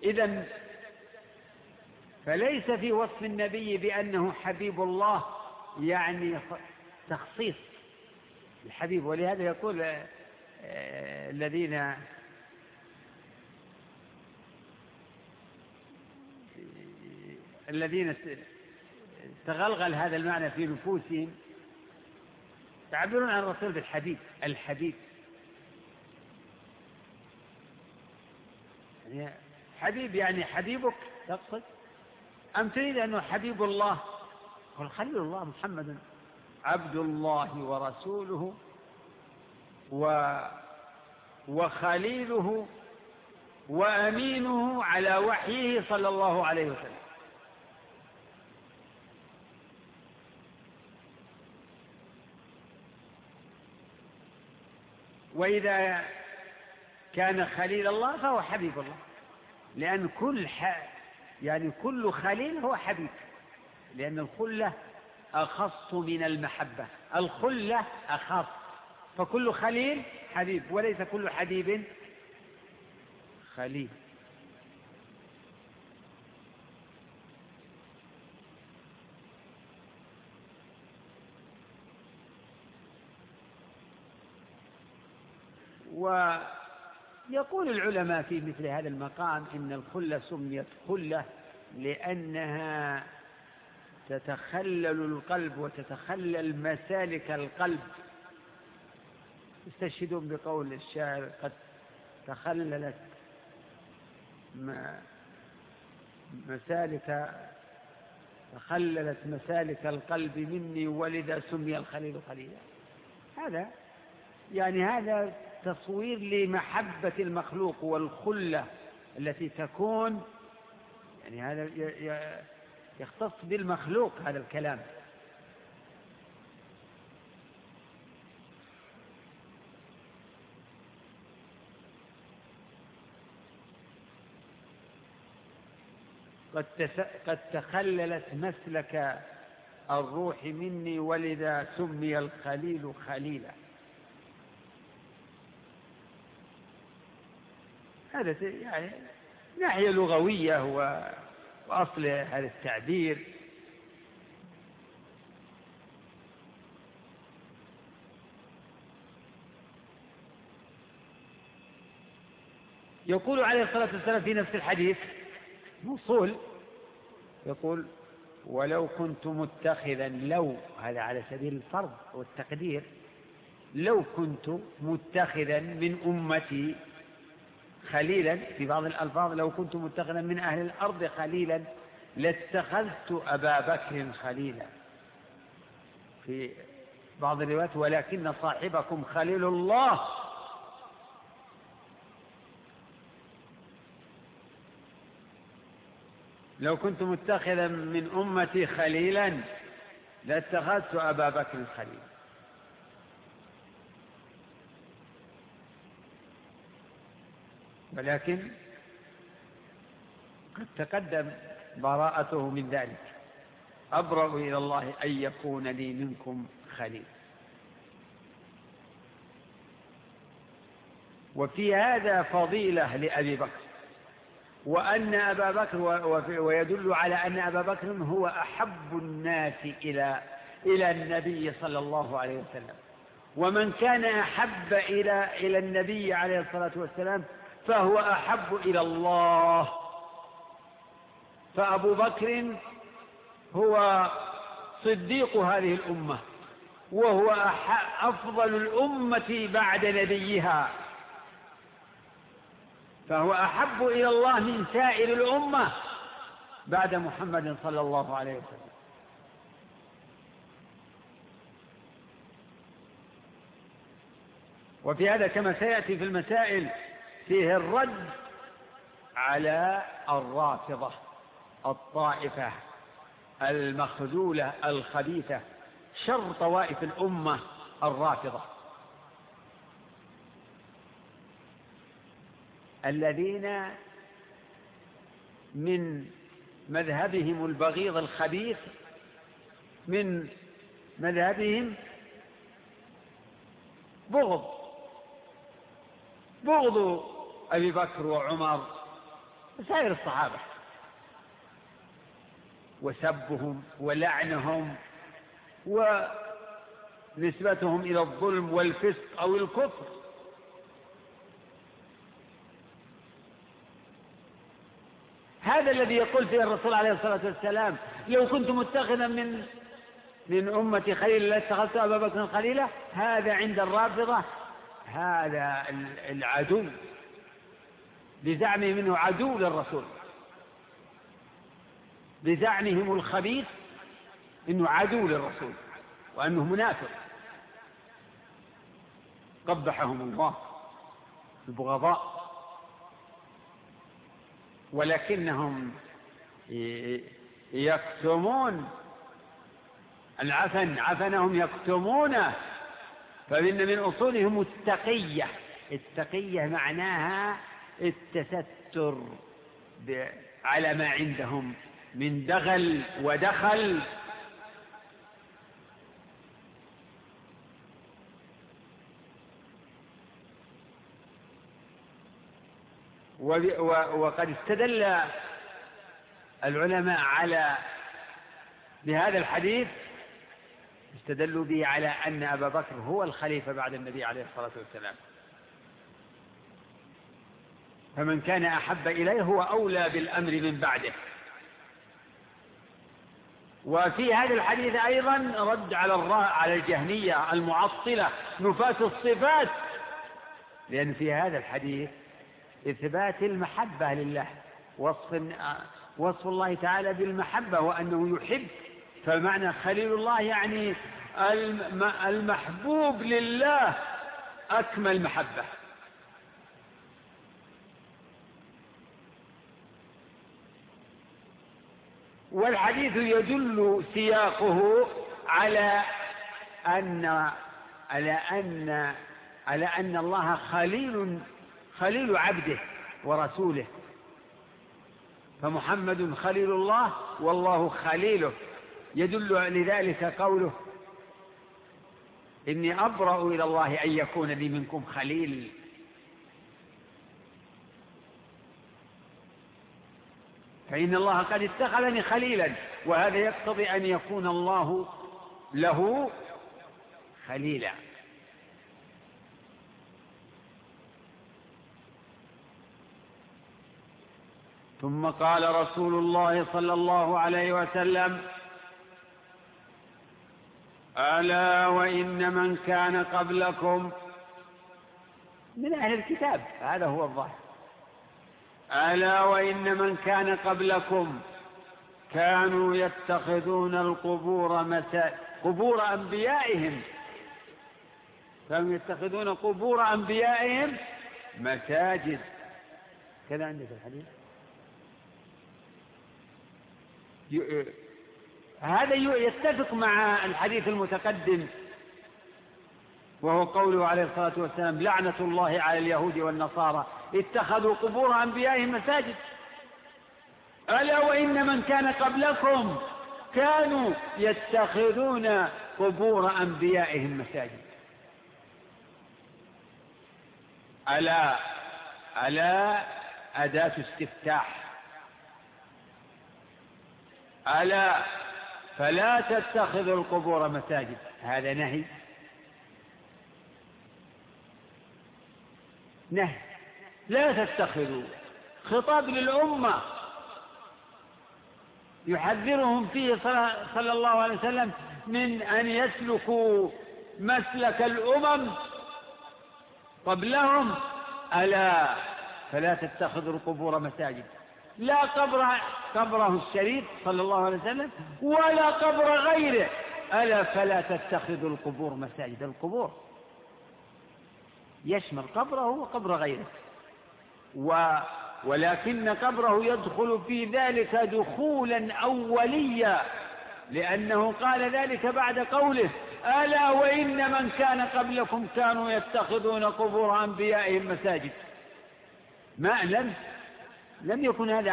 إذن فليس في وصف النبي بأنه حبيب الله يعني تخصيص الحبيب. ولهذا يقول الذين تغلغل هذا المعنى في نفوسهم تعبرون عن الرسول بالحبيب. الحبيب يعني حبيب يعني حبيبك تقصد أم تريد أنه حبيب الله؟ قل خليل الله محمد عبد الله ورسوله وخليله وأمينه على وحيه صلى الله عليه وسلم. وإذا كان خليل الله فهو حبيب الله، لأن كل خليل هو حبيب، لأن الخلة أخص من المحبة. الخلة أخص، فكل خليل حبيب وليس كل حبيب خليل. ويقول العلماء في مثل هذا المقام إن الخلة سميت خلة لأنها تتخلل القلب وتتخلل مسالك القلب. يستشهدون بقول الشاعر: قد تخللت مسالك القلب مني ولذا سمي الخليل خليلا. هذا تصوير لمحبة المخلوق والخلة التي تكون، يعني هذا يختص بالمخلوق هذا الكلام. قد تخللت مسلك الروح مني ولذا سمي الخليل خليلا. هذا يعني ناحية لغوية وأصل هذا التعبير. يقول عليه الصلاة والسلام في نفس الحديث موصول، يقول: ولو كنت متخذا، لو هذا على سبيل الفرض والتقدير، لو كنت متخذا من أمتي خليلا، في بعض الألفاظ لو كنت متخذا من أهل الأرض خليلا لاتخذت أبا بكر خليلا. في بعض الروايات: ولكن صاحبكم خليل الله. لو كنت متخذا من أمتي خليلا لاتخذت أبا بكر خليلا. ولكن قد تقدم براءته من ذلك: أبرأ إلى الله أن يكون لي منكم خليل. وفي هذا فضيلة لأبي بكر، وأن أبا بكر ويدل على أن أبا بكر هو أحب الناس إلى النبي صلى الله عليه وسلم. ومن كان أحب إلى النبي عليه الصلاة والسلام فهو أحب إلى الله. فأبو بكر هو صديق هذه الأمة، وهو أفضل الأمة بعد نبيها، فهو أحب إلى الله من سائر الأمة بعد محمد صلى الله عليه وسلم. وفي هذا كما سيأتي في المسائل فيه الرد على الرافضة الطائفة المخذولة الخبيثة، شر طوائف الأمة الرافضة، الذين من مذهبهم البغيض الخبيث، من مذهبهم بغض أبي بكر وعمر سائر الصحابة، وسبهم ولعنهم ونسبتهم إلى الظلم والفسق أو الكفر. هذا الذي يقول فيه الرسول عليه الصلاة والسلام: لو كنت متخذا من أمتي خليلا لاتخذت أبا بكر خليلا. هذا عند الرافضة هذا العدو، بزعمه منه عدو للرسول، بزعمهم الخبيث إنه عدو للرسول وأنه منافق، قبحهم الله البغضاء. ولكنهم يكتمون عفنهم يكتمونه، فإن من أصولهم التقية. التقية معناها التستر على ما عندهم من دغل ودخل. وقد استدل العلماء بهذا الحديث، استدلوا به على أن أبا بكر هو الخليفة بعد النبي عليه الصلاة والسلام، فمن كان أحب إليه هو أولى بالأمر من بعده. وفي هذا الحديث أيضا رد على الجهمية المعطلة نفاة الصفات، لأن في هذا الحديث إثبات المحبة لله، وصف الله تعالى بالمحبة وأنه يحب. فمعنى خليل الله يعني المحبوب لله أكمل محبة. والحديث يدل سياقه على أن الله خليل عبده ورسوله، فمحمد خليل الله والله خليله. يدل لذلك قوله: إني أبرأ إلى الله أن يكون لي منكم خليل. فإن الله قد اتخذني خليلا، وهذا يقتضي أن يكون الله له خليلا. ثم قال رسول الله صلى الله عليه وسلم: ألا وإن من كان قبلكم من أهل الكتاب، هذا هو الظاهر، ألا وإن من كان قبلكم كانوا يتخذون القبور قبور أنبيائهم، كانوا يتخذون قبور أنبيائهم مساجد. كذا عندك الحديث. هذا يتفق مع الحديث المتقدم، وهو قوله عليه الصلاة والسلام: لعنة الله على اليهود والنصارى اتخذوا قبور أنبيائهم مساجد. ألا وإن من كان قبلكم كانوا يتخذون قبور أنبيائهم مساجد. ألا أداة استفتاح، ألا فلا تتخذوا القبور مساجد، هذا نهي لا تتخذوا، خطاب للأمة يحذرهم فيه صلى الله عليه وسلم من أن يسلكوا مسلك الأمم قبلهم. ألا فلا تتخذوا القبور مساجد، لا قبره الشريف صلى الله عليه وسلم ولا قبر غيره. ألا فلا تتخذوا القبور مساجد، القبور يشمل قبره وقبر غيره، ولكن قبره يدخل في ذلك دخولا أوليا، لأنه قال ذلك بعد قوله: ألا وإن من كان قبلكم كانوا يتخذون قبور أنبيائهم مساجد. لم يكن هذا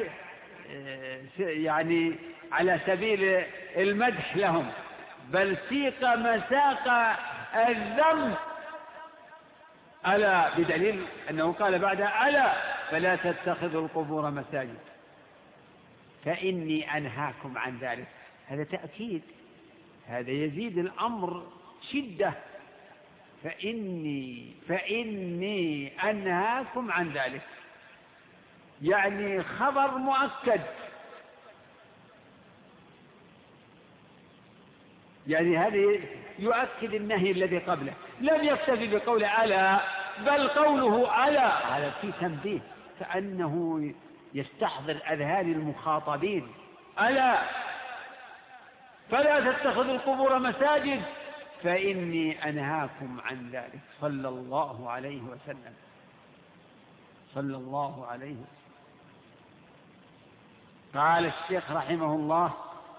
على سبيل المدح لهم، بل سيق مساق الذم. ألا، بدليل أنه قال بعدها: ألا فلا تتخذوا القبور مساجد فإني أنهاكم عن ذلك. هذا تأكيد، هذا يزيد الأمر شدة. فإني أنهاكم عن ذلك، يعني خبر مؤكد، يعني هذا يؤكد النهي الذي قبله. لم يكتفي بقول ألا، بل قوله ألا هذا فيه تنبيه، كأنه يستحضر أذهان المخاطبين. ألا فلا تتخذوا القبور مساجد فإني أنهاكم عن ذلك، صلى الله عليه وسلم، صلى الله عليه وسلم. قال الشيخ رحمه الله: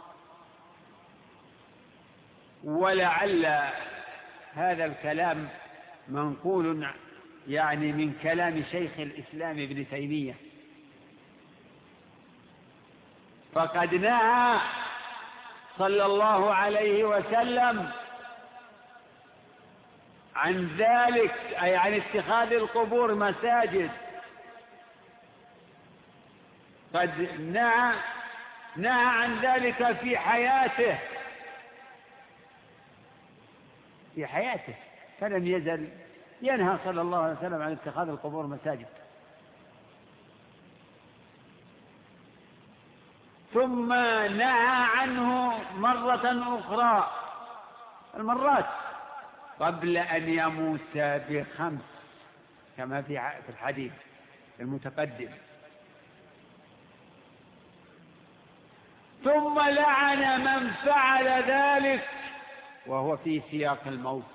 ولعل هذا الكلام منقول يعني من كلام شيخ الإسلام ابن تيمية، فقد نهى صلى الله عليه وسلم عن ذلك، أي عن اتخاذ القبور مساجد. قد نهى عن ذلك في حياته، فلم يزل ينهى صلى الله عليه وسلم عن اتخاذ القبور مساجد. ثم نهى عنه مرة أخرى، المرات قبل أن يموت ب5 كما في الحديث المتقدم. ثم لعن من فعل ذلك وهو في سياق الموت.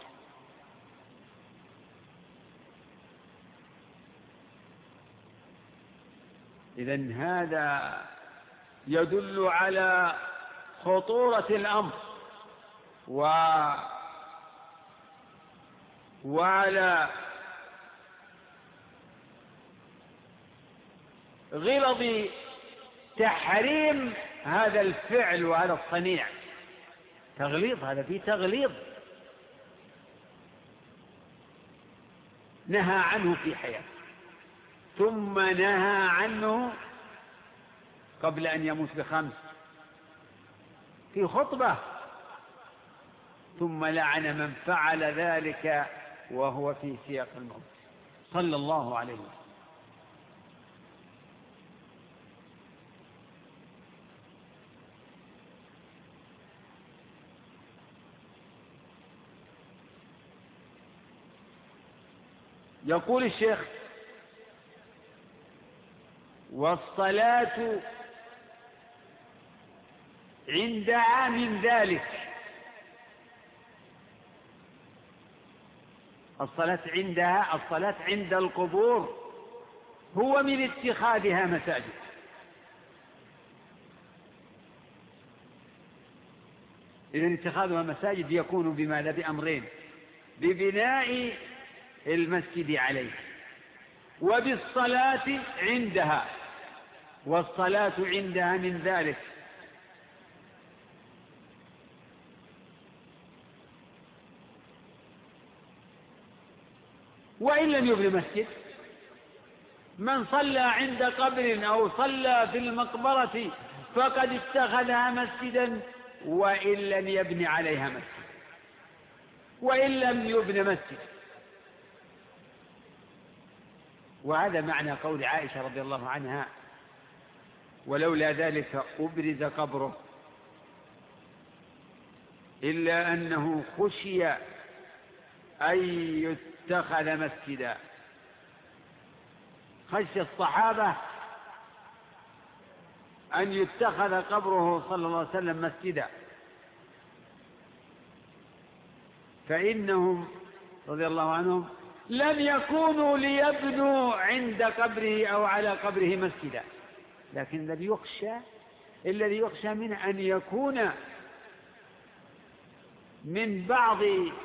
إذن هذا يدل على خطورة الأمر وعلى غلظ تحريم هذا الفعل وهذا الصنيع. تغليظ، هذا فيه تغليظ. نهى عنه في حياته، ثم نهى عنه قبل أن يموت ب5 في خطبة، ثم لعن من فعل ذلك وهو في سياق الموت، صلى الله عليه وسلم. يقول الشيخ: والصلاة عندها من ذلك. الصلاة عند القبور هو من اتخاذها مساجد. إذن اتخاذها مساجد يكون بماذا؟ بأمرين: ببناء المسجد عليه، وبالصلاة عندها. والصلاة عندها من ذلك. وإن لم يبن مسجد، من صلى عند قبر أو صلى في المقبرة فقد اتخذها مسجدا، وإن لم يبن عليها مسجد، وإن لم يبن مسجد. وهذا معنى قول عائشة رضي الله عنها: ولولا ذلك أبرز قبره إلا أنه خشي أن يتخذ مسجدا. خشي الصحابة أن يتخذ قبره صلى الله عليه وسلم مسجدا، فإنهم رضي الله عنهم لم يكونوا ليبنوا عند قبره أو على قبره مسجدا، لكن الذي يخشى من أن يكون من بعض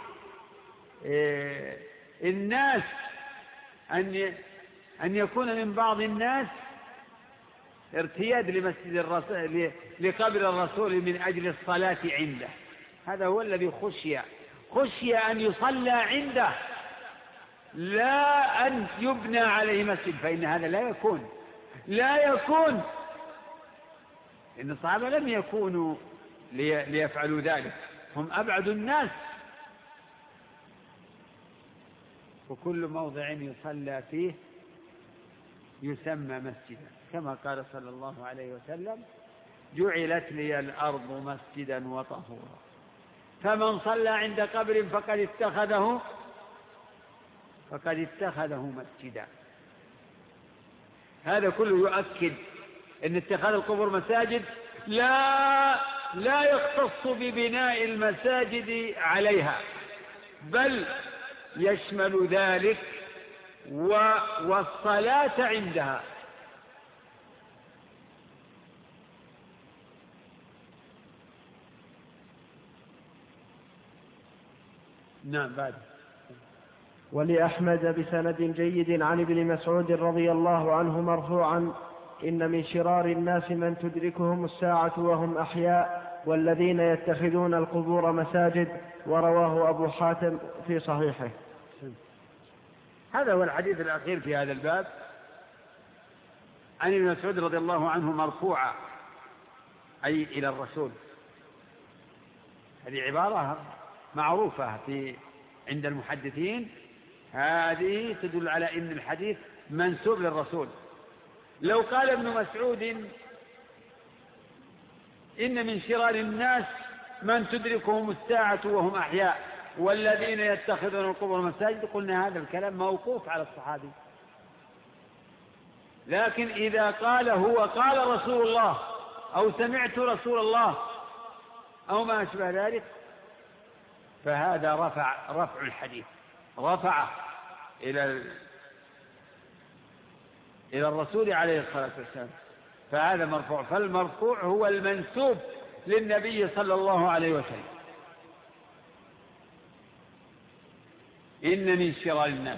الناس أن يكون من بعض الناس ارتياد لمسجد الرسول لقبر الرسول من أجل الصلاة عنده. هذا هو الذي خشي أن يصلى عنده لا أن يبنى عليه مسجد، فإن هذا لا يكون إن الصحابة لم يكونوا ليفعلوا ذلك، هم أبعد الناس. وكل موضع يصلى فيه يسمى مسجدا، كما قال صلى الله عليه وسلم: جعلت لي الأرض مسجدا وطهورا، فمن صلى عند قبر فقد اتخذه مسجدا. هذا كله يؤكد أن اتخاذ القبور مساجد لا يختص ببناء المساجد عليها، بل يشمل ذلك والصلاة عندها. نعم. بعد. ولأحمد بسند جيد عن ابن مسعود رضي الله عنه مرفوعا: إن من شرار الناس من تدركهم الساعة وهم أحياء والذين يتخذون القبور مساجد. ورواه أبو حاتم في صحيحه. هذا هو الحديث الأخير في هذا الباب عن ابن مسعود رضي الله عنه مرفوعا، أي إلى الرسول. هذه عبارة معروفة عند المحدثين، هذه تدل على أن الحديث منسوب للرسول. لو قال ابن مسعود: إن من شرار الناس من تدركهم الساعة وهم أحياء والذين يتخذون القبور مساجد، قلنا هذا الكلام موقوف على الصحابي. لكن إذا قال هو قال رسول الله أو سمعت رسول الله أو ما أشبه ذلك، فهذا رفع الحديث، رفعه إلى الرسول عليه الصلاة والسلام، فهذا مرفوع. فالمرفوع هو المنسوب للنبي صلى الله عليه وسلم. إن من شرار الناس،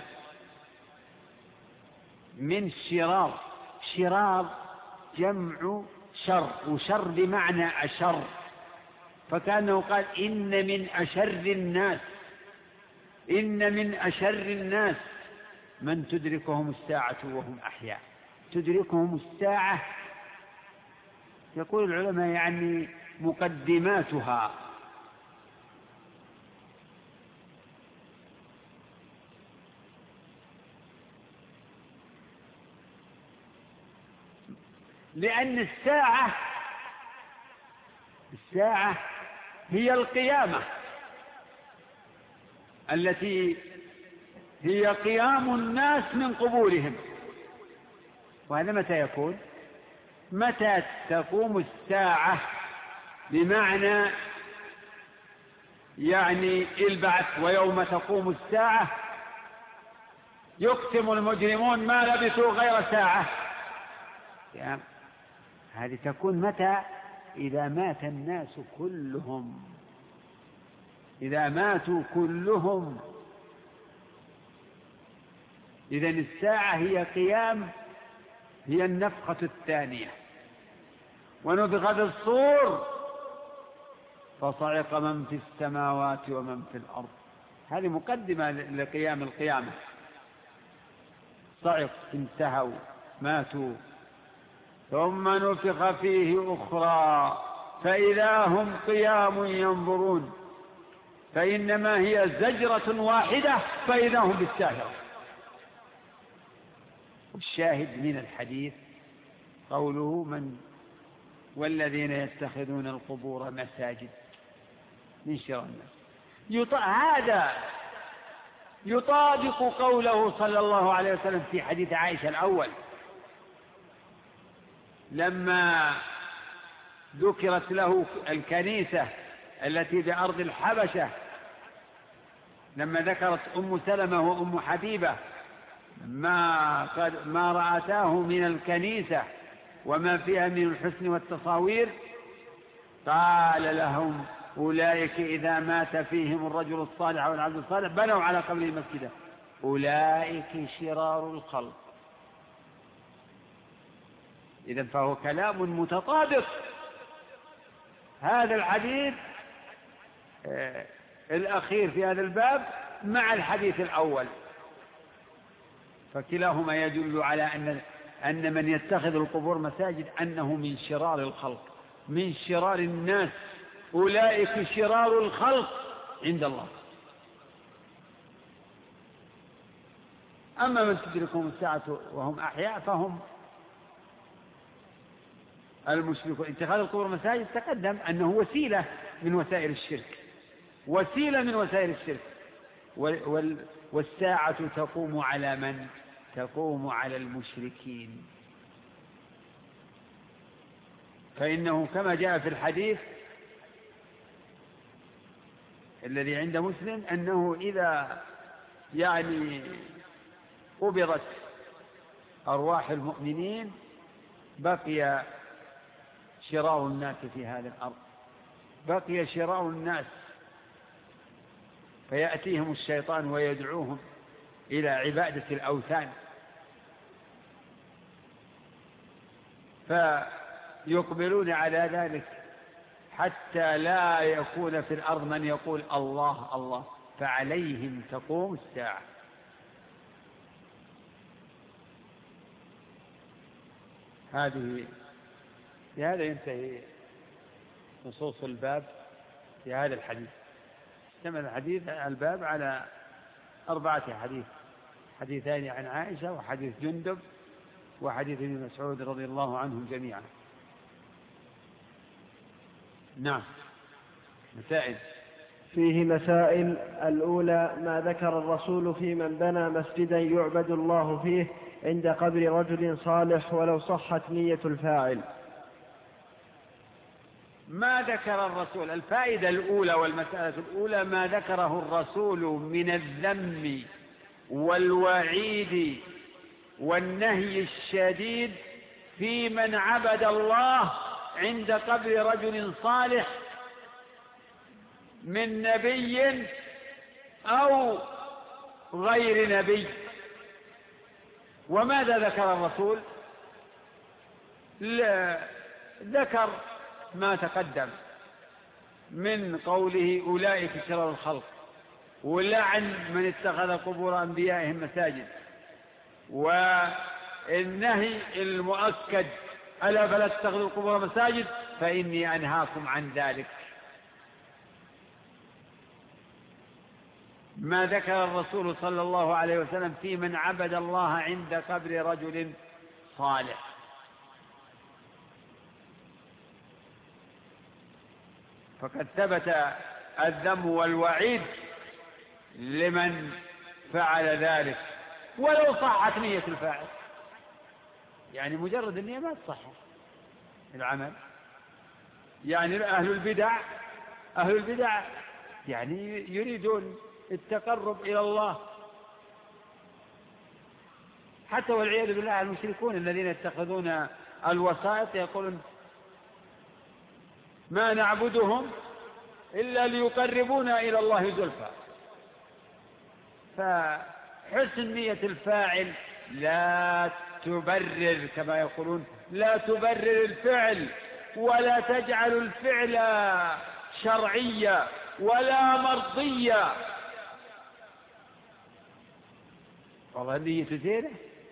من شرار جمع شر، وشر بمعنى أشر، فكأنه قال: إن من أشر الناس من تدركهم الساعة وهم أحياء. تدركهم الساعة، يقول العلماء يعني مقدماتها، لأن الساعة هي القيامة التي هي قيام الناس من قبورهم. وهذا متى يكون؟ متى تقوم الساعة، بمعنى يعني البعث. ويوم تقوم الساعة يقسم المجرمون ما لبثوا غير ساعة. يعني هذه تكون متى؟ إذا مات الناس كلهم، إذا ماتوا كلهم. إذن الساعة هي قيام، هي النفخة الثانية. ونفخ في الصور فصعق من في السماوات ومن في الأرض. هذه مقدمة لقيام القيامة. صعق، انتهوا، ماتوا. ثم نفخ فيه أخرى فإذا هم قيام ينظرون، فإنما هي زجرة واحدة فإذا هم بالساهرة. والشاهد من الحديث قوله: والذين يتخذون القبور مساجد، من شرار الناس. هذا يطابق قوله صلى الله عليه وسلم في حديث عائشة الأول، لما ذكرت له الكنيسة التي بأرض الحبشة، لما ذكرت أم سلمة وأم حبيبة ما رأتاه من الكنيسة وما فيها من الحسن والتصاوير، قال لهم: أولئك إذا مات فيهم الرجل الصالح أو العبد الصالح بنوا على قبره مسجدا، أولئك شرار الخلق. إذن فهو كلام متطابق، هذا الحديث الأخير في هذا الباب مع الحديث الأول. فكلاهما يدل على أن من يتخذ القبور مساجد أنه من شرار الخلق، من شرار الناس، أولئك شرار الخلق عند الله. أما من تدركهم الساعة وهم أحياء فهم المشركون. اتخاذ القبور مساجد تقدم أنه وسيلة من وسائل الشرك، وسيلة من وسائل الشرك. والساعة تقوم على من؟ تقوم على المشركين. فإنه كما جاء في الحديث الذي عند مسلم أنه إذا قبضت أرواح المؤمنين بقي شرار الناس في هذه الأرض، بقي شرار الناس، فيأتيهم الشيطان ويدعوهم إلى عبادة الأوثان، فيقبلون على ذلك حتى لا يكون في الأرض من يقول الله الله، فعليهم تقوم الساعة. بهذا ينتهي نصوص الباب في هذا الحديث. اشتمل الباب على 4 حديث، حديثان عن عائشة وحديث جندب وحديث ابن مسعود رضي الله عنهم جميعا. نعم. مسائل. فيه مسائل. الأولى ما ذكر الرسول في من بنى مسجدا يعبد الله فيه عند قبر رجل صالح ولو صحت نية الفاعل. ما ذكر الرسول، الفائدة الأولى والمسألة الأولى ما ذكره الرسول من الذم والوعيد والنهي الشديد في من عبد الله عند قبر رجل صالح من نبي أو غير نبي. وماذا ذكر الرسول؟ ذكر ما تقدم من قوله أولئك شرار الخلق، ولعن من اتخذ قبور أنبيائهم مساجد، والنهي المؤكد ألا فلا تتخذوا القبور مساجد فإني أنهاكم عن ذلك. ما ذكر الرسول صلى الله عليه وسلم في من عبد الله عند قبر رجل صالح. فقد ثبت الذم والوعيد لمن فعل ذلك ولو صحت نية الفاعل، يعني مجرد النية ما تصح العمل. يعني أهل البدع يعني يريدون التقرب إلى الله، حتى والعياذ بالله المشركون الذين يتخذون الوسائط يقولون ما نعبدهم إلا ليقربونا إلى الله زلفى. فحسن نية الفاعل لا تبرر، كما يقولون لا تبرر الفعل، ولا تجعل الفعل شرعيا ولا مرضيا. والله نية زينة،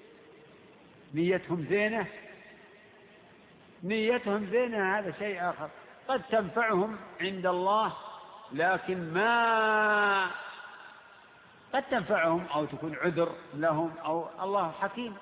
نيتهم زينة هذا شيء آخر، قد تنفعهم عند الله، لكن ما قد تنفعهم أو تكون عذر لهم، أو الله حكيم،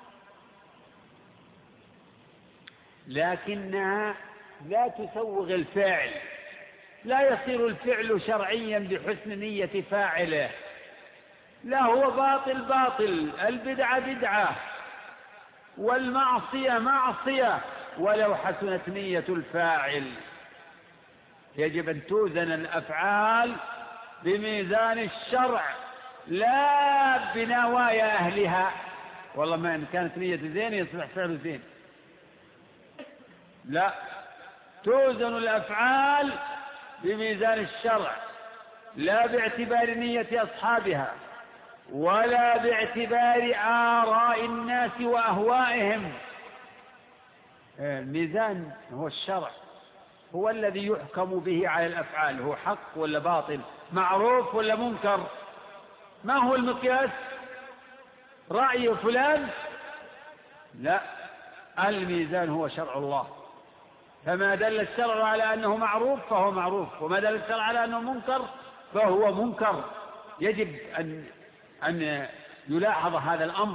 لكنها لا تسوغ الفعل، لا يصير الفعل شرعيا بحسن نية فاعله، لا هو باطل، البدعة بدعة والمعصية معصية ولو حسنت نية الفاعل. يجب أن توزن الأفعال بميزان الشرع لا بنوايا أهلها. والله ما إن كانت نية زين يصبح فعل زين، لا، توزن الأفعال بميزان الشرع لا باعتبار نية أصحابها ولا باعتبار آراء الناس وأهوائهم. الميزان هو الشرع، هو الذي يحكم به على الأفعال، هو حق ولا باطل، معروف ولا منكر. ما هو المقياس؟ رأي فلان، لا، الميزان هو شرع الله، فما دل الشرع على أنه معروف فهو معروف، وما دل الشرع على أنه منكر فهو منكر. يجب أن يلاحظ هذا الأمر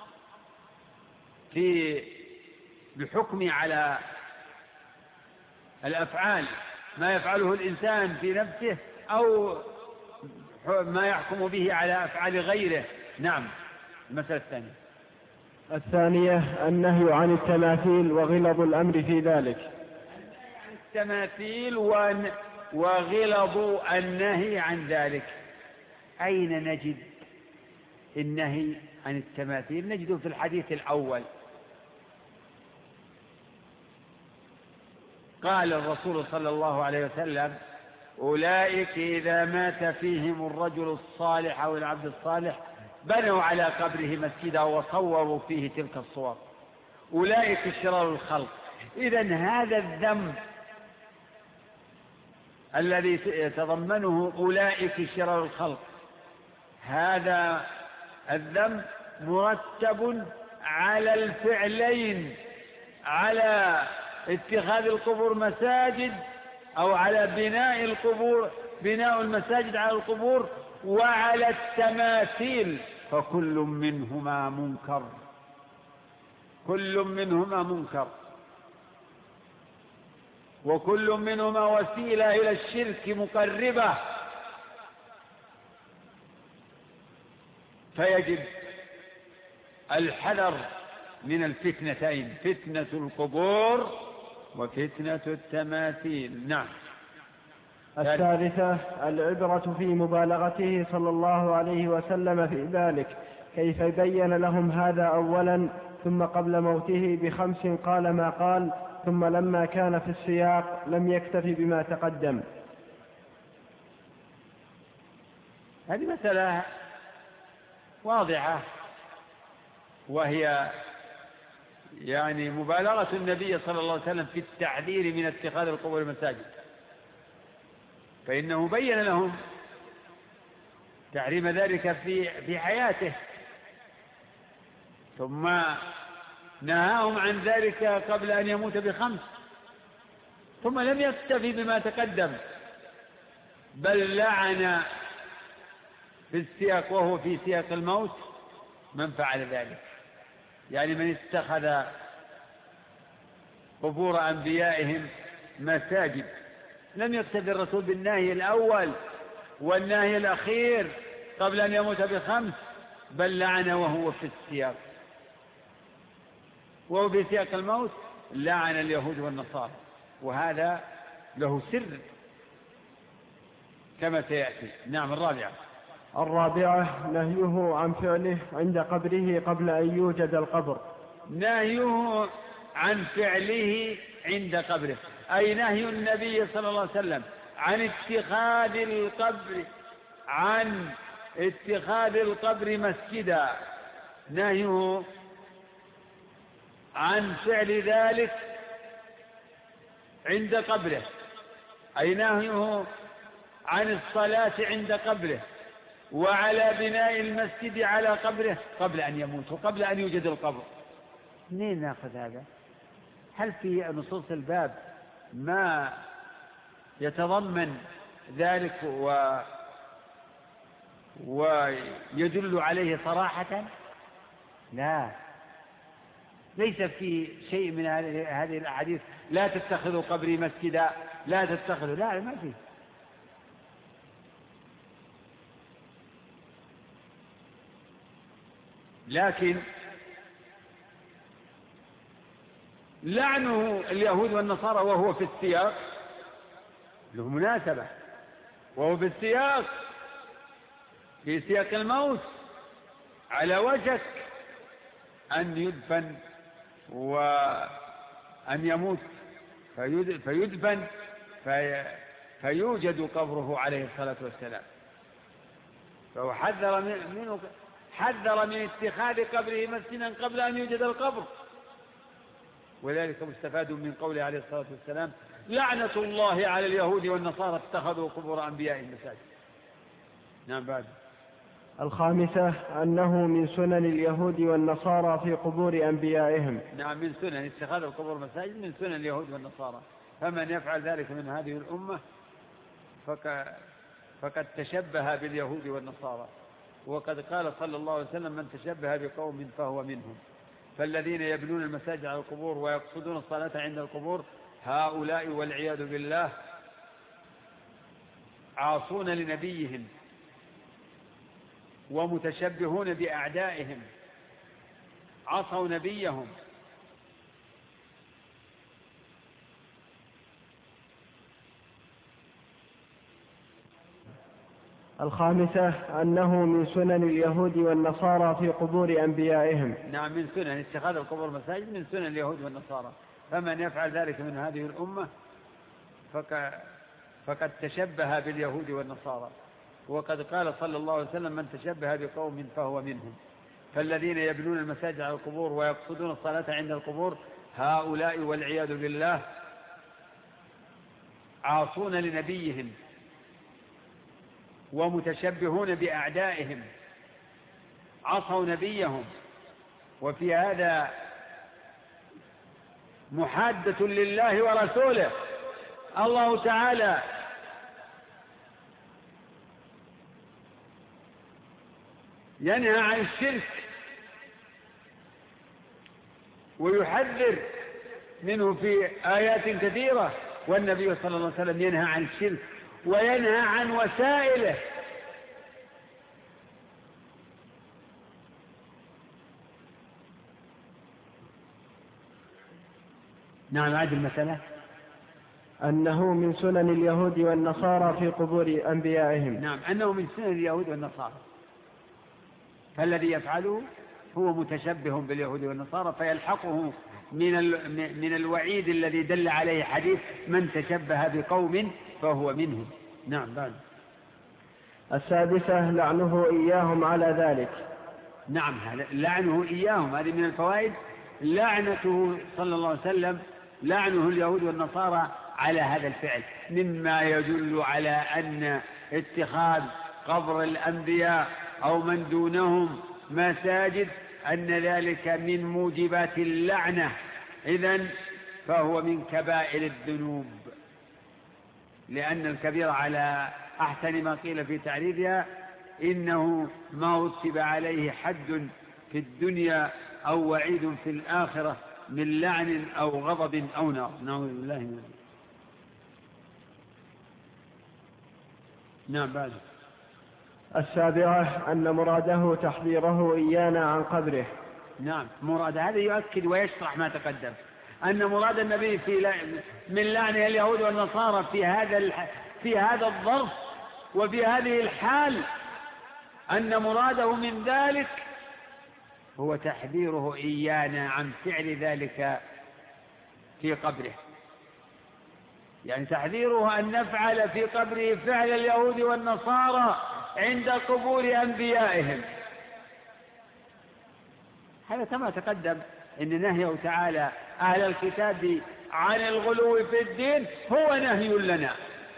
بحكم على الأفعال، ما يفعله الإنسان في نفسه أو ما يحكم به على أفعال غيره. نعم. المسألة الثانية النهي عن التماثيل وغلظ الأمر في ذلك. التماثيل وغلظ النهي عن ذلك. أين نجد النهي عن التماثيل؟ نجده في الحديث الأول، قال الرسول صلى الله عليه وسلم: أولئك إذا مات فيهم الرجل الصالح أو العبد الصالح بنوا على قبره مسجدا وصوروا فيه تلك الصور، أولئك شرار الخلق. إذن هذا الذنب الذي يتضمنه أولئك شرار الخلق، هذا الذنب مرتب على الفعلين، على اتخاذ القبور مساجد أو على بناء المساجد على القبور، وعلى التماثيل، فكل منهما منكر، كل منهما منكر، وكل منهما وسيلة إلى الشرك مقربة. فيجب الحذر من الفتنتين، فتنة القبور وفتنة التماثيل. نعم. الثالثة العبرة في مبالغته صلى الله عليه وسلم في ذلك، كيف بين لهم هذا أولا، ثم قبل موته ب5 قال ما قال، ثم لما كان في السياق لم يكتف بما تقدم. هذه مسألة واضحة، وهي يعني مبالغة النبي صلى الله عليه وسلم في التحذير من اتخاذ القبور مساجد، فإنه بين لهم تحريم ذلك في حياته، ثم نهاهم عن ذلك قبل أن يموت ب5، ثم لم يكتفي بما تقدم، بل لعن في السياق وهو في سياق الموت من فعل ذلك، يعني من اتخذ قبور أنبيائهم مساجد. لم يكتفي الرسول بالنهي الأول والنهي الأخير قبل أن يموت ب5، بل لعن وهو في السياق، وهو في سياق الموت لعن اليهود والنصارى، وهذا له سر كما سيأتي. نعم. الرابعة نهيه عن فعله عند قبره قبل أن يوجد القبر. نهيه عن فعله عند قبره، أي نهي النبي صلى الله عليه وسلم عن اتخاذ القبر مسجدا، نهيه عن فعل ذلك عند قبره، أي نهيه عن الصلاة عند قبره، وعلى بناء المسجد على قبره قبل أن يموت وقبل أن يوجد القبر. منين ناخذ هذا؟ هل في نصوص الباب ما يتضمن ذلك ويدل عليه صراحة؟ لا، ليس في شيء من هذه الأحاديث لا تتخذوا قبري مسجدا، لا تتخذوا، لا، ما فيه. لكن لعنه اليهود والنصارى وهو في السياق له مناسبة، وهو في السياق في سياق الموت على وشك أن يدفن وأن يموت فيدفن فيوجد قبره عليه الصلاة والسلام، فهو حذر من اتخاذ قبره مسجدا قبل أن يوجد القبر. وذلك مستفاد من قوله عليه الصلاة والسلام: لعنة الله على اليهود والنصارى اتخذوا قبور أنبيائهم مساجد. نعم. بعد الخامسة أنه من سنن اليهود والنصارى في قبور أنبيائهم. نعم، من سنن اتخاذ القبور مساجد من سنن اليهود والنصارى، فمن يفعل ذلك من هذه الأمة فقد تشبه باليهود والنصارى، وقد قال صلى الله عليه وسلم: من تشبه بقوم فهو منهم. فالذين يبنون المساجد على القبور ويقصدون الصلاة عند القبور هؤلاء والعياذ بالله عاصون لنبيهم ومتشبهون بأعدائهم، عصوا نبيهم. الخامسة أنه من سنن اليهود والنصارى في قبور أنبيائهم. نعم، من سنن اتخاذ القبور مساجد من سنن اليهود والنصارى، فمن يفعل ذلك من هذه الأمة فقد تشبه باليهود والنصارى، وقد قال صلى الله عليه وسلم: من تشبه بقوم فهو منهم. فالذين يبنون المساجد على القبور ويقصدون الصلاة عند القبور هؤلاء والعياذ بالله عاصون لنبيهم ومتشبهون بأعدائهم، عصوا نبيهم. وفي هذا محادة لله ورسوله. الله تعالى ينهى عن الشرك ويحذر منه في آيات كثيرة، والنبي صلى الله عليه وسلم ينهى عن الشرك وينهى عن وسائله. نعم، هذه المسألة أنه من سنن اليهود والنصارى في قبور أنبيائهم. نعم، أنه من سنن اليهود والنصارى، فالذي يفعله هو متشبه باليهود والنصارى، فيلحقه من الوعيد الذي دل عليه حديث: من تشبه بقوم فهو منهم. نعم. بعد. السادسة لعنه إياهم على ذلك. نعم، لعنه إياهم، هذه من الفوائد. لعنته صلى الله عليه وسلم، لعنه اليهود والنصارى على هذا الفعل، مما يدل على أن اتخاذ قبر الأنبياء أو من دونهم مساجد أن ذلك من موجبات اللعنة، إذن فهو من كبائر الذنوب، لأن الكبيرة على أحسن ما قيل في تعريفها إنه ما رتب عليه حد في الدنيا أو وعيد في الآخرة من لعن أو غضب أو نار. نعوذ بالله من ذلك. نعم. بعد. السابعة أن مراده تحذيره إيانا عن قبره. نعم، مراد هذا يؤكد ويشرح ما تقدم، أن مراد النبي من لعنه اليهود والنصارى في هذا الظرف وفي هذه الحال، أن مراده من ذلك هو تحذيره إيانا عن فعل ذلك في قبره، يعني تحذيره أن نفعل في قبره فعل اليهود والنصارى عند قبور أنبيائهم. هذا كما تقدم إن نهيه تعالى أهل الكتاب عن الغلو في الدين هو نهي لنا.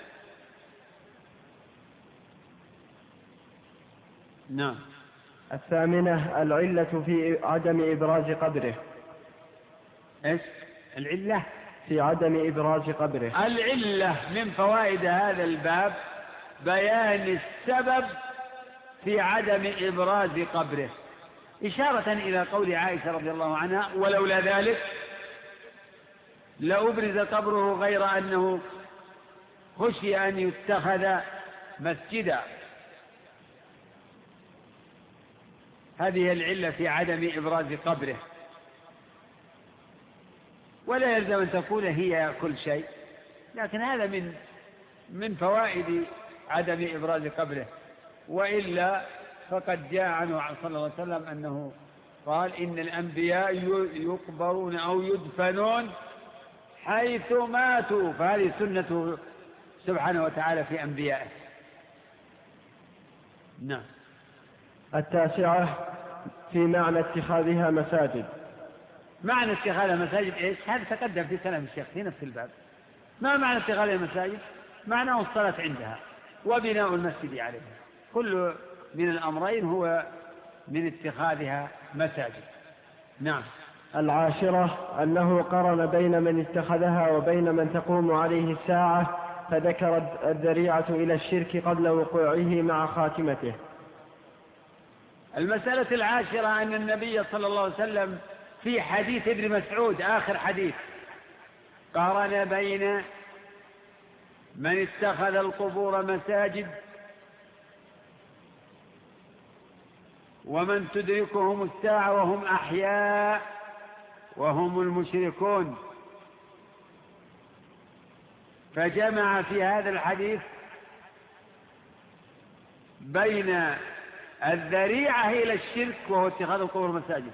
نعم. الثامنة العلة في عدم إبراز قبره. إيش العلة؟ في عدم إبراز قبره. العلة من فوائد هذا الباب بيان السبب في عدم إبراز قبره، إشارة إلى قول عائشة رضي الله عنها: ولولا ذلك لأبرز قبره غير أنه خشي أن يتخذ مسجدا. هذه العلة في عدم إبراز قبره، ولا يلزم أن تكون هي كل شيء، لكن هذا من فوائد عدم إبراز قبره. وإلا فقد جاء عنه صلى الله عليه وسلم أنه قال: إن الأنبياء يقبرون أو يدفنون حيث ماتوا، فهذه سنته سبحانه وتعالى في أنبيائه. نعم. التاسعة في معنى اتخاذها مساجد. معنى اتخاذها مساجد إيش؟ هذا تقدم في كلام الشيخ في نفس الباب. ما معنى اتخاذها مساجد؟ معناه الصلاة عندها وبناء المسجد عليها. من الأمرين هو من اتخاذها مساجد. نعم. 10 أنه قرن بين من اتخذها وبين من تقوم عليه الساعة، فذكر الذريعة إلى الشرك قبل وقوعه مع خاتمته. 10 أن النبي صلى الله عليه وسلم في حديث ابن مسعود آخر حديث قارن بين من اتخذ القبور مساجد ومن تدركهم الساعة وهم أحياء وهم المشركون، فجمع في هذا الحديث بين الذريعة إلى الشرك وهو اتخاذ القبور مساجد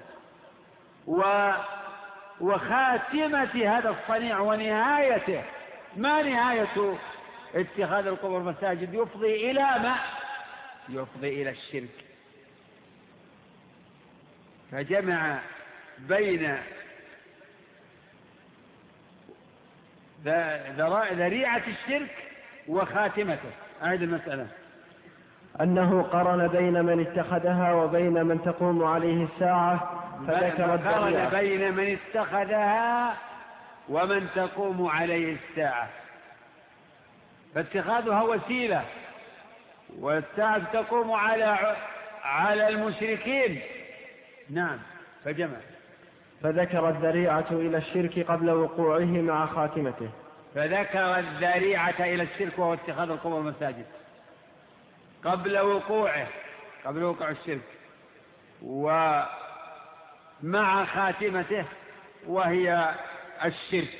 وخاتمة هذا الصنيع ونهايته. ما نهاية اتخاذ القبور مساجد؟ يفضي إلى ما؟ يفضي إلى الشرك. فجمع بين ذريعة الشرك وخاتمته. أعد المسألة. أنه قرن بين من اتخذها وبين من تقوم عليه الساعة، فذكر الذريعة. قرن بين من اتخذها ومن تقوم عليه الساعة، فاتخاذها وسيلة، والساعة تقوم على المشركين. نعم. فجمع. فذكر الذريعة إلى الشرك قبل وقوعه مع خاتمته. فذكر الذريعة إلى الشرك وهو اتخاذ القبور مساجد قبل وقوعه، قبل وقوع الشرك، ومع خاتمته وهي الشرك.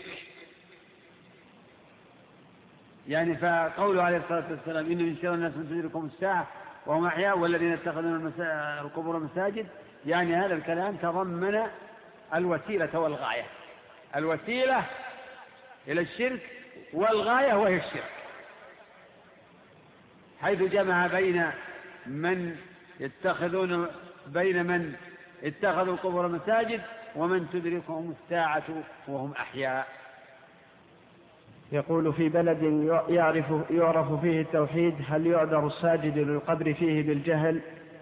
يعني فقوله عليه الصلاة والسلام إن من شر الناس من تدركهم الساعة وهم أحياء والذين يتخذون القبور مساجد، يعني هذا الكلام تضمن الوسيلة والغاية، الوسيلة إلى الشرك والغاية وهي الشرك، حيث جمع بين من اتخذوا القبور مساجد ومن تدركهم الساعة وهم أحياء. يقول: في بلد يعرف فيه التوحيد، هل يعذر الساجد للقبر فيه بالجهل؟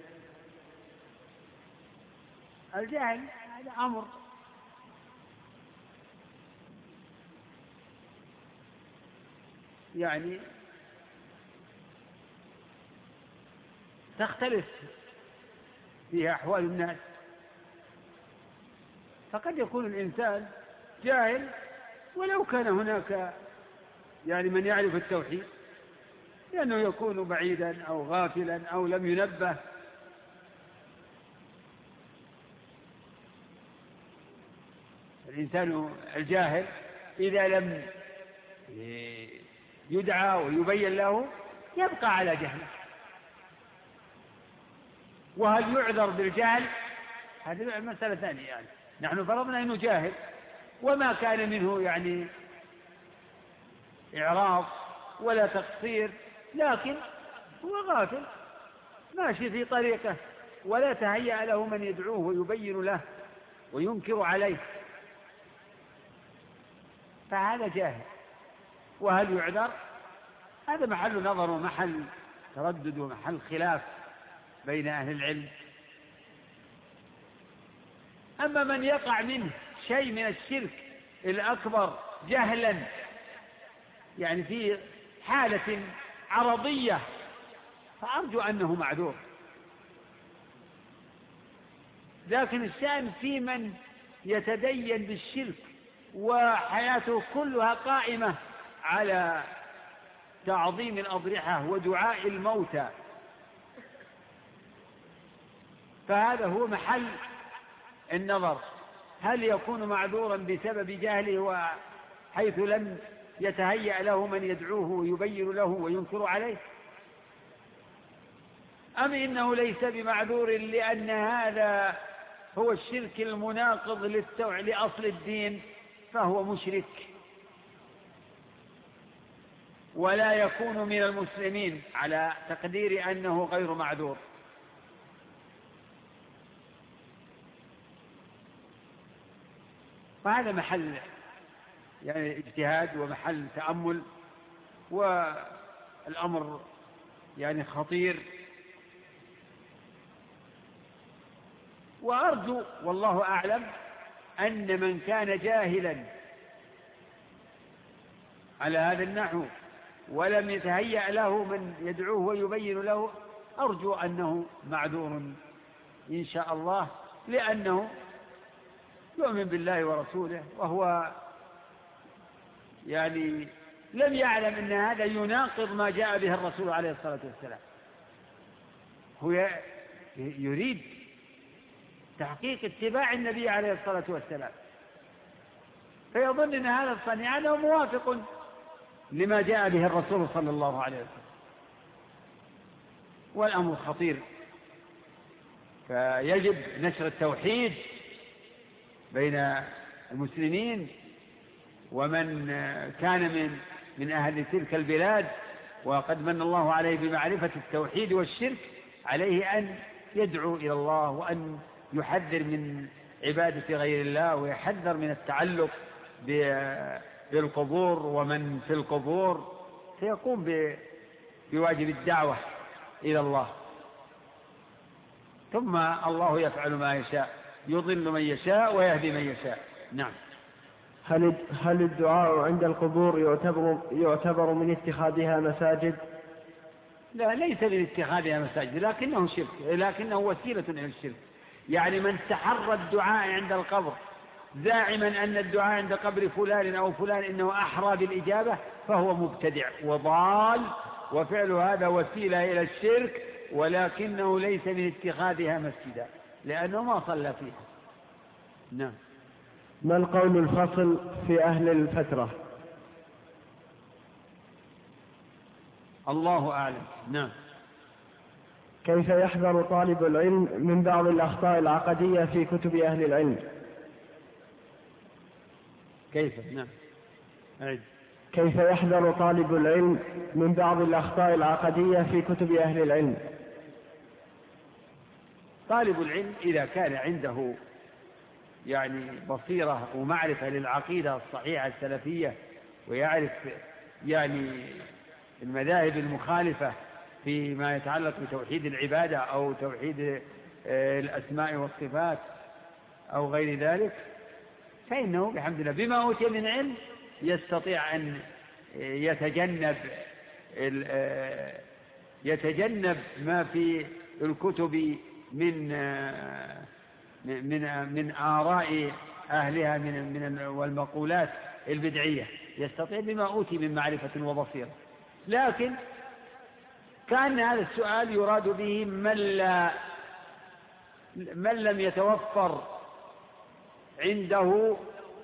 الجهل هذا أمر يعني تختلف فيها أحوال الناس، فقد يكون الإنسان جاهل ولو كان هناك يعني من يعرف التوحيد، لأنه يكون بعيدا أو غافلا أو لم ينبه. الإنسان الجاهل إذا لم يدعى ويبين له يبقى على جهله. وهل يعذر بالجهل؟ هذه مسألة ثانية. يعني نحن فرضنا أنه جاهل وما كان منه يعني إعراض ولا تقصير، لكن هو غافل ماشي في طريقه ولا تهيأ له من يدعوه ويبين له وينكر عليه، فهذا جاهل. وهل يعذر؟ هذا محل نظر ومحل تردد ومحل خلاف بين أهل العلم. أما من يقع منه شيء من الشرك الأكبر جهلا، يعني في حالة عرضية، فأرجو أنه معذور. لكن الشأن في من يتدين بالشرك وحياته كلها قائمة على تعظيم الأضرحة ودعاء الموتى، فهذا هو محل النظر. هل يكون معذورا بسبب جهله حيث لم يتهيأ له من يدعوه ويبين له وينكر عليه، أم إنه ليس بمعذور لأن هذا هو الشرك المناقض لأصل الدين، فهو مشرك ولا يكون من المسلمين على تقدير أنه غير معذور. فهذا محل يعني اجتهاد ومحل تأمل، والأمر يعني خطير، وأرجو والله أعلم أن من كان جاهلا على هذا النحو ولم يتهيأ له من يدعوه ويبين له، أرجو أنه معذور إن شاء الله، لأنه يؤمن بالله ورسوله، وهو يعني لم يعلم أن هذا يناقض ما جاء به الرسول عليه الصلاة والسلام. هو يريد تحقيق اتباع النبي عليه الصلاة والسلام، فيظن أن هذا الصنيع أنه موافق لما جاء به الرسول صلى الله عليه وسلم، والأمر خطير. فيجب نشر التوحيد بين المسلمين، ومن كان من أهل تلك البلاد وقد من الله عليه بمعرفة التوحيد والشرك عليه أن يدعو إلى الله، وأن يحذر من عبادة غير الله، ويحذر من التعلق بالقبور ومن في القبور، فيقوم بواجب الدعوة إلى الله. ثم الله يفعل ما يشاء، يضل من يشاء ويهدي من يشاء. نعم. هل الدعاء عند القبور يعتبر من اتخاذها مساجد؟ لا، ليس من اتخاذها مساجد، لكنه شرك، لكنه وسيلة إلى الشرك. يعني من استحر الدعاء عند القبر زاعما أن الدعاء عند قبر فلان أو فلان إنه أحرى بالإجابة، فهو مبتدع وضال، وفعل هذا وسيلة إلى الشرك، ولكنه ليس من اتخاذها مسجدا، لأنه ما صلى فيها. نعم. ما القول الفصل في أهل الفترة؟ الله أعلم. نعم. كيف يحذر طالب العلم من بعض الأخطاء العقدية في كتب أهل العلم؟ كيف؟ نعم. أعد. كيف يحذر طالب العلم من بعض الأخطاء العقدية في كتب أهل العلم؟ طالب العلم إذا كان عنده يعني بصيرة ومعرفة للعقيدة الصحيحة السلفية، ويعرف يعني المذاهب المخالفة فيما يتعلق بتوحيد العبادة أو توحيد الأسماء والصفات أو غير ذلك، فإنه بحمد الله بما أوتي من علم يستطيع أن يتجنب ما في الكتب من آراء أهلها والمقولات البدعية، يستطيع بما أوتي من معرفة وبصيرة. لكن كان هذا السؤال يراد به من لم يتوفر عنده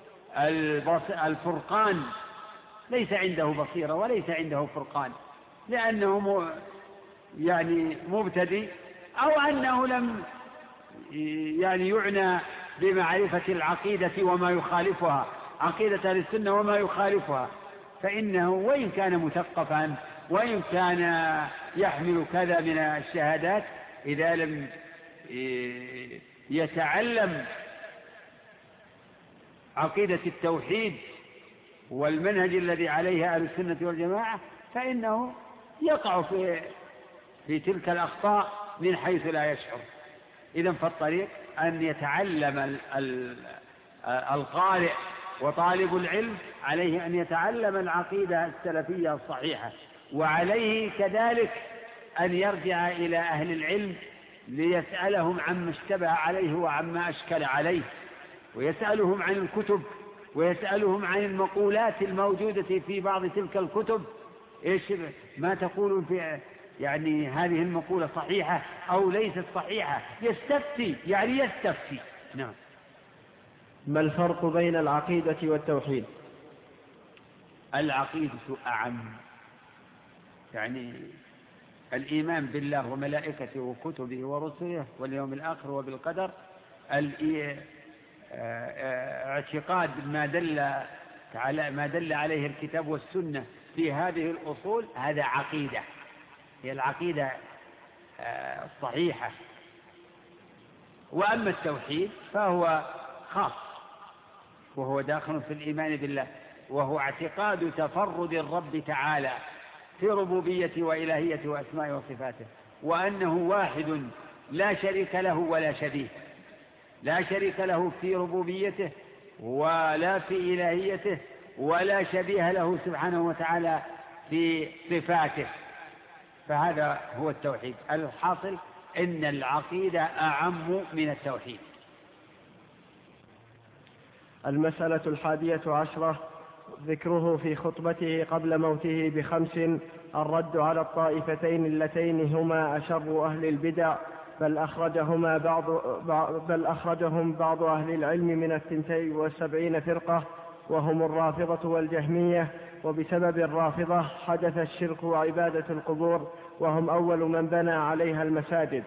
الفرقان، ليس عنده بصيرة وليس عنده فرقان، لأنه يعني مبتدئ، أو أنه لم يعني يعنى بمعرفة العقيدة وما يخالفها، عقيدة أهل السنة وما يخالفها، فإنه وإن كان مثقفا وإن كان يحمل كذا من الشهادات، إذا لم يتعلم عقيدة التوحيد والمنهج الذي عليه أهل السنة والجماعة، فإنه يقع في تلك الأخطاء من حيث لا يشعر. إذن فالطريق أن يتعلم القارئ وطالب العلم عليه أن يتعلم العقيدة السلفية الصحيحة، وعليه كذلك أن يرجع إلى أهل العلم ليسألهم عما اشتبه عليه وعما أشكل عليه، ويسألهم عن الكتب، ويسألهم عن المقولات الموجودة في بعض تلك الكتب، إيش ما تقول في يعني هذه المقولة صحيحة أو ليست صحيحة، يستفتي، يعني يستفتي. نعم. ما الفرق بين العقيدة والتوحيد؟ العقيدة أعم، يعني الإيمان بالله وملائكته وكتبه ورسله واليوم الآخر وبالقدر، اعتقاد ما دل عليه الكتاب والسنة في هذه الأصول، هذا عقيدة، هي العقيدة الصحيحة. وأما التوحيد فهو خاص، وهو داخل في الإيمان بالله، وهو اعتقاد تفرد الرب تعالى في ربوبيته وإلهيته وأسمائه وصفاته، وأنه واحد لا شريك له ولا شبيه، لا شريك له في ربوبيته ولا في إلهيته ولا شبيه له سبحانه وتعالى في صفاته. فهذا هو التوحيد. الحاصل إن العقيدة أعم من التوحيد. المسألة 11 ذكره في خطبته قبل موته ب5: الرد على الطائفتين اللتين هما أشر أهل البدع، بل أخرجهم بعض أهل العلم من 72 فرقة، وهم الرافضة والجهمية، وبسبب الرافضة حدث الشرك وعبادة القبور، وهم أول من بنى عليها المساجد.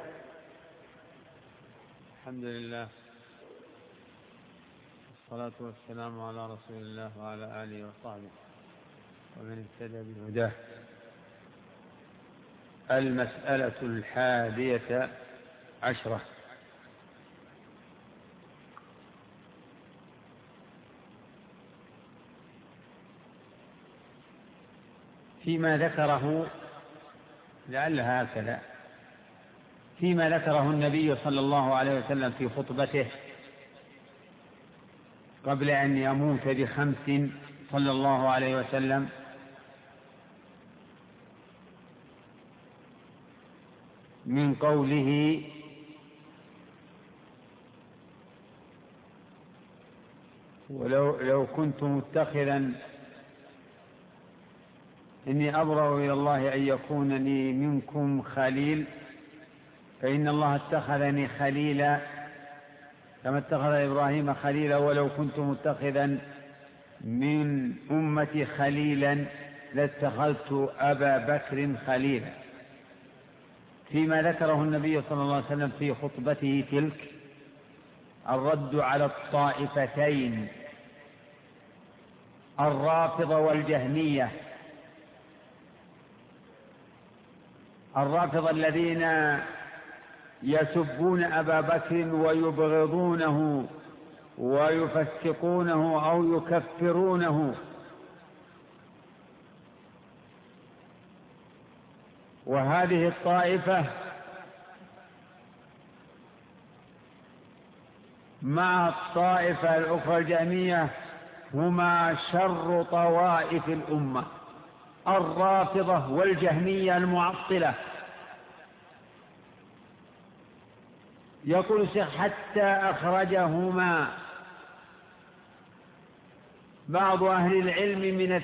الحمد لله والصلاة والسلام على رسول الله وعلى آله وصحبه ومن اهتدى بهداه. المسألة 11 فيما ذكره، لعلها هكذا، فيما ذكره النبي صلى الله عليه وسلم في خطبته قبل أن يموت ب5 صلى الله عليه وسلم، من قوله: ولو كنت متخذا إني أبرأ إلى الله أن يكون لي منكم خليل، فإن الله اتخذني خليلا كما اتخذ إبراهيم خليلا، ولو كنت متخذا من أمتي خليلا لاتخذت أبا بكر خليلا. فيما ذكره النبي صلى الله عليه وسلم في خطبته تلك الرد على الطائفتين الرافضة والجهمية. الرافضة الذين يسبون أبا بكر ويبغضونه ويفسقونه أو يكفرونه، وهذه الطائفة مع الطائفة الأخرى الجهمية هما شر طوائف الأمة، الرافضة والجهمية المعطلة. يقول الشيخ: حتى أخرجهما بعض أهل العلم من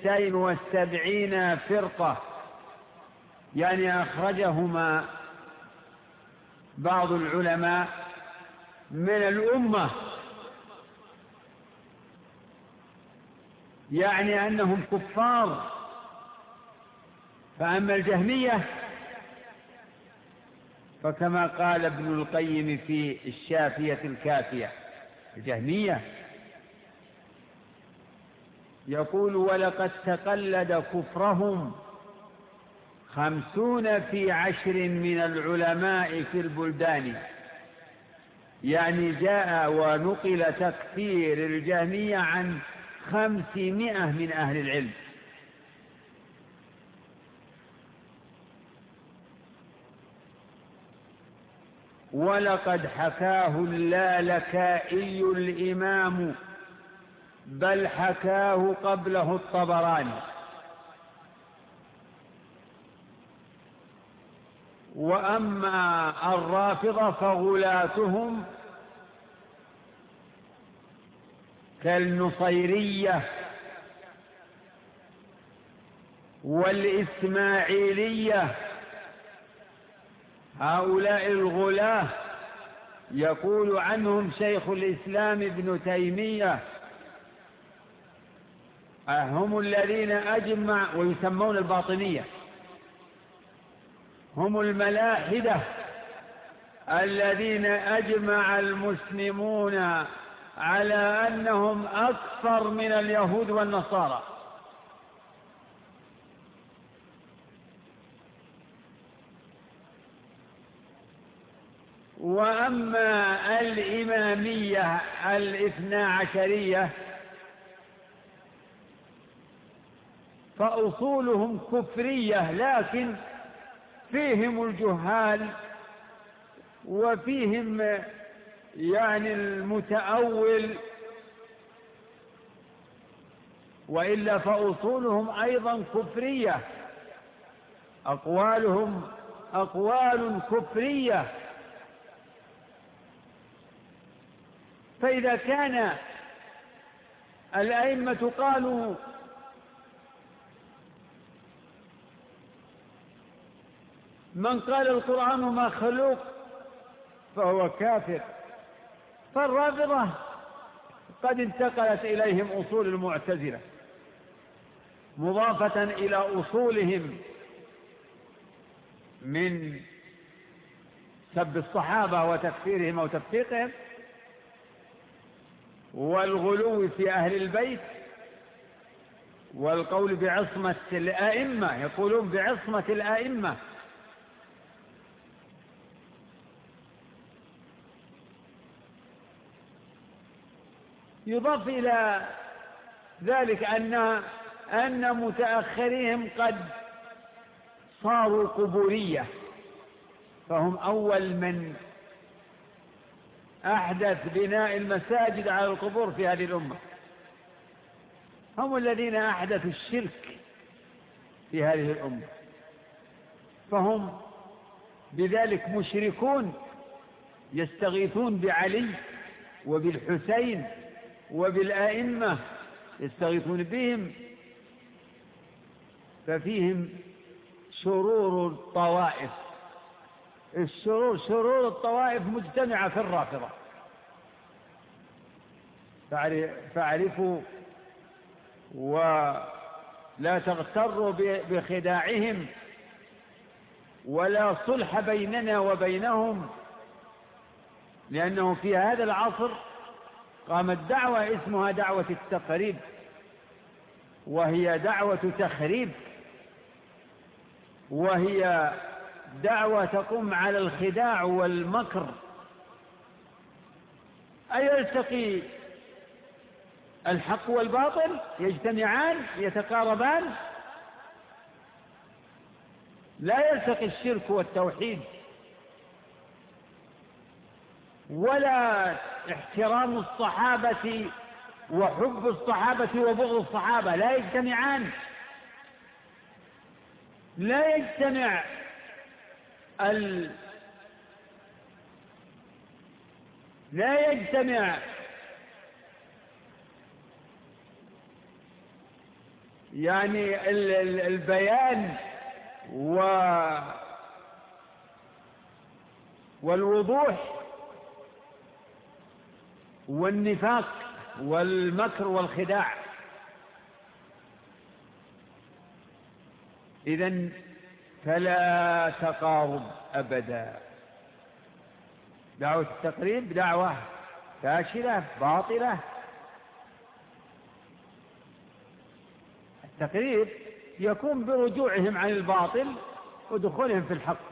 72 فرقة، يعني أخرجهما بعض العلماء من الأمة، يعني أنهم كفار. فأما الجهمية فكما قال ابن القيم في الشافية الكافية، الجهمية يقول: ولقد تقلد كفرهم 50 في 10 من العلماء في البلدان، يعني جاء ونقل تكفير الجهمية عن 500 من أهل العلم. ولقد حكاه اللالكائي الإمام، بل حكاه قبله الطبراني. وأما الرافضة فغلاتهم كالنصيرية والإسماعيلية، هؤلاء الغلاة يقول عنهم شيخ الإسلام ابن تيمية: هم الذين أجمع، ويسمون الباطنية، هم الملاحدة الذين أجمع المسلمون على أنهم أكثر من اليهود والنصارى. وأما الإمامية 12 فأصولهم كفرية، لكن فيهم الجهال وفيهم يعني المتأول، وإلا فأصولهم أيضا كفرية، أقوالهم أقوال كفرية. فإذا كان الأئمة قالوا من قال القرآن مخلوق فهو كافر، فالرافضة قد انتقلت إليهم أصول المعتزلة مضافة إلى أصولهم من سب الصحابة وتكفيرهم أو تفسيقهم والغلو في أهل البيت والقول بعصمة الآئمة، يقولون بعصمة الآئمة. يضاف إلى ذلك أن متأخرين قد صاروا قبورية، فهم أول من أحدث بناء المساجد على القبور في هذه الأمة، هم الذين أحدثوا الشرك في هذه الأمة، فهم بذلك مشركون، يستغيثون بعلي وبالحسين وبالآئمة، يستغيثون بهم، ففيهم شرور الطوائف. شرور الطوائف مجتمعة في الرافضة، فاعرفوا ولا تغتروا بخداعهم، ولا صلح بيننا وبينهم، لأنه في هذا العصر قامت دعوة اسمها دعوة التقريب، وهي دعوة تخريب، وهي دعوة تقوم على الخداع والمكر. أيلتقي الحق والباطل؟ يجتمعان؟ يتقاربان؟ لا يلتقي الشرك والتوحيد، ولا احترام الصحابة وحب الصحابة وبغض الصحابة، لا يجتمعان. لا يجتمع يعني البيان والوضوح والنفاق والمكر والخداع. إذن فلا تقارب أبدا. دعوة التقريب دعوة فاشلة باطلة. التقريب يكون برجوعهم عن الباطل ودخولهم في الحق.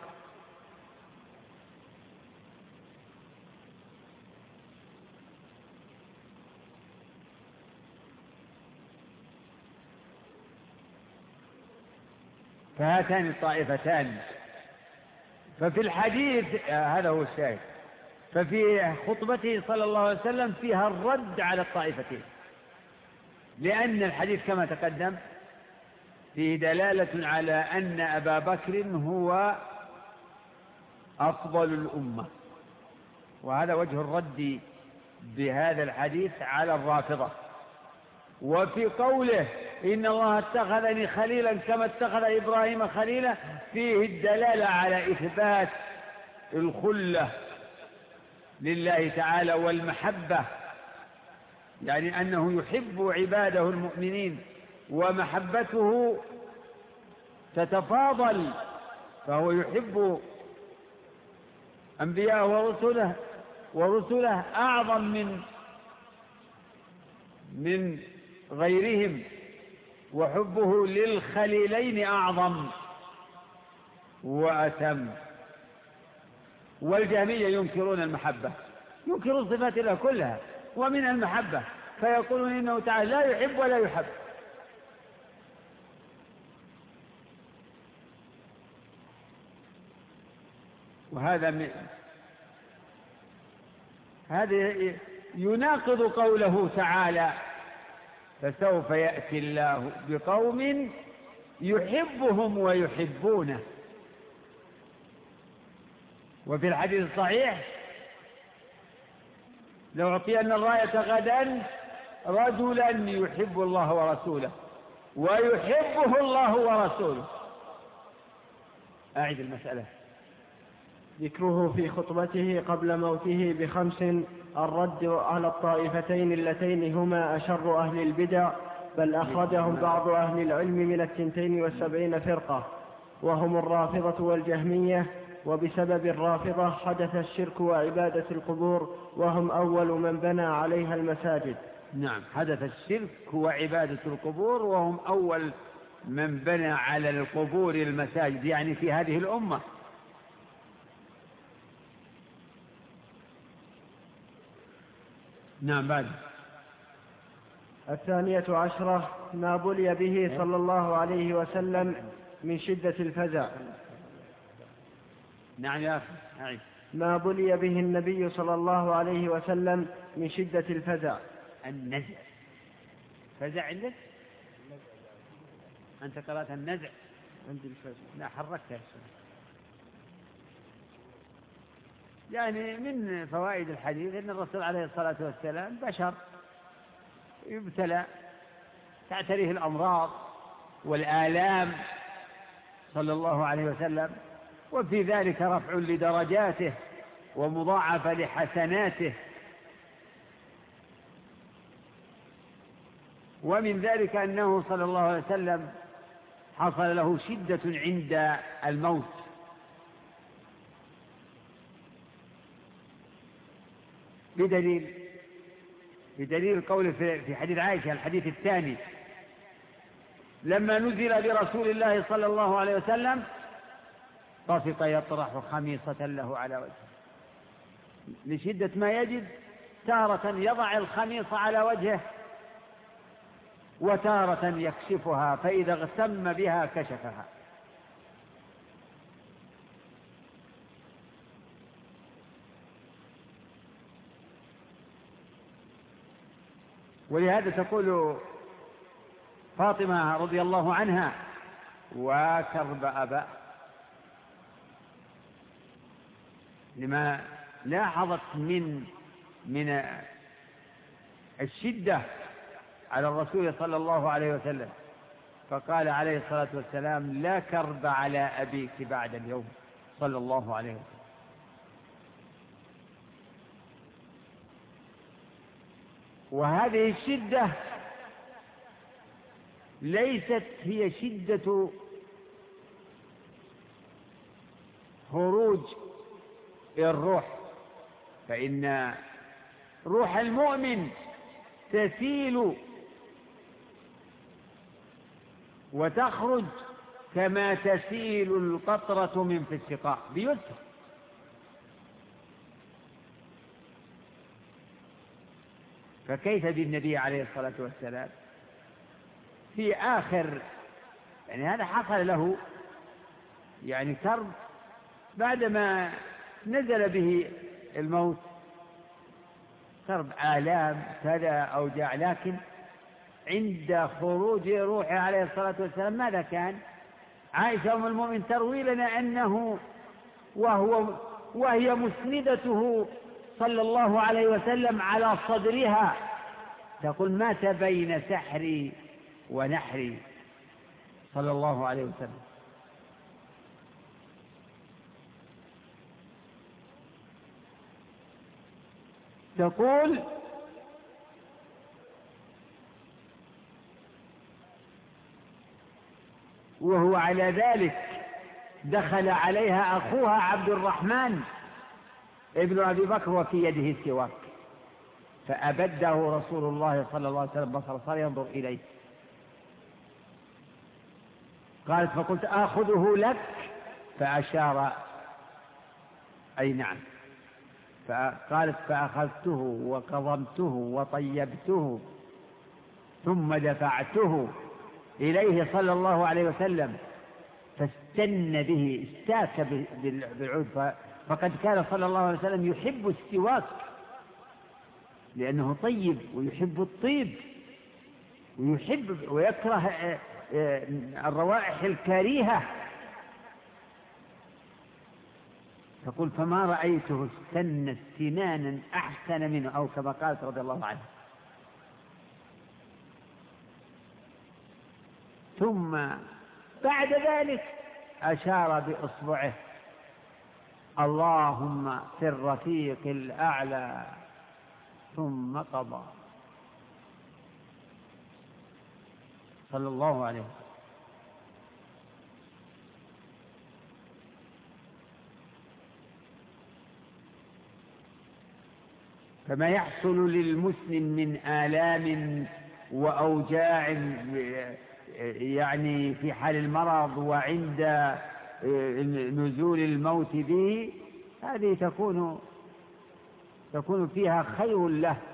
فهاتان الطائفتان. ففي الحديث هذا هو الشاهد، ففي خطبته صلى الله عليه وسلم فيها الرد على الطائفتين، لأن الحديث كما تقدم فيه دلالة على أن أبا بكر هو أفضل الأمة، وهذا وجه الرد بهذا الحديث على الرافضة. وفي قوله إن الله اتخذني خليلا كما اتخذ إبراهيم خليلا فيه الدلالة على إثبات الخلة لله تعالى والمحبة، يعني أنه يحب عباده المؤمنين ومحبته تتفاضل، فهو يحب أنبياء ورسله أعظم من غيرهم، وحبه للخليلين أعظم وأتم. والجهمية ينكرون المحبة، ينكرون صفات الله كلها ومن المحبة، فيقولون إنه تعالى لا يحب ولا يحب. وهذا هذا يناقض قوله تعالى: فسوف يأتي الله بقوم يحبهم ويحبونه. وفي الحديث الصحيح: لو أعطينا الراية غدا رجلا يحب الله ورسوله ويحبه الله ورسوله. أعيد المسألة. ذكره في خطبته قبل موته ب5: الرد على الطائفتين اللتين هما أشر أهل البدع، بل أخرجهم بعض أهل العلم من 72 فرقة، وهم الرافضة والجهمية. وبسبب الرافضة حدث الشرك وعبادة القبور، وهم أول من بنى عليها المساجد. نعم، حدث الشرك وعبادة القبور، وهم أول من بنى على القبور المساجد، يعني في هذه الأمة. نعم. بعد 12 ما بلي به صلى الله عليه وسلم من شدة الفزع. نعم يا أخي. ما بلي به النبي صلى الله عليه وسلم من شدة الفزع. النزع. فزع عندك؟ أنت قرأت النزع؟ عندي الفزع. لا، حركتها. يعني من فوائد الحديث أن الرسول عليه الصلاة والسلام بشر يبتلى، تعتريه الأمراض والآلام صلى الله عليه وسلم، وفي ذلك رفع لدرجاته ومضاعفة لحسناته. ومن ذلك أنه صلى الله عليه وسلم حصل له شدة عند الموت، بدليل قوله في حديث عائشة الحديث الثاني: لما نزل برسول الله صلى الله عليه وسلم طفق يطرح خميصة له على وجهه، لشدة ما يجد. تارة يضع الخميصة على وجهه، وتارة يكشفها، فإذا اغتم بها كشفها. ولهذا تقول فاطمة رضي الله عنها: وكرب أبا، لما لاحظت من الشدة على الرسول صلى الله عليه وسلم، فقال عليه الصلاة والسلام: لا كرب على أبيك بعد اليوم، صلى الله عليه وسلم. وهذه الشدة ليست هي شدة خروج الروح، فإن روح المؤمن تسيل وتخرج كما تسيل القطرة من في السقاء بيسر. فكيف بالنبي عليه الصلاة والسلام في آخر، يعني هذا حصل له يعني كرب بعدما نزل به الموت، كرب آلام كذا أوجاع، لكن عند خروج روحه عليه الصلاة والسلام ماذا كان؟ عائشة أم المؤمن تروي لنا أنه وهي مسندته صلى الله عليه وسلم على صدرها تقول: مات بين سحري ونحري، صلى الله عليه وسلم. تقول: وهو على ذلك دخل عليها أخوها عبد الرحمن ابن أبي بكر وفي يده السواك، فأبده رسول الله صلى الله عليه وسلم بصر، صار ينظر إليه. قالت: فقلت: آخذه لك؟ فأشار أي نعم. فقالت: فأخذته وقضمته وطيبته ثم دفعته إليه صلى الله عليه وسلم، فاستن به، استاك بالعود، فقد كان صلى الله عليه وسلم يحب السواك لأنه طيب ويحب الطيب ويكره الروائح الكريهة. تقول فما رأيته استنى استنانا أحسن منه، أو كما قالت رضي الله عنه. ثم بعد ذلك أشار بإصبعه اللهم في الرفيق الأعلى، ثم قضى صلى الله عليه وسلم. فما يحصل للمسلم من آلام وأوجاع يعني في حال المرض وعند نزول الموت به، هذه تكون فيها خير له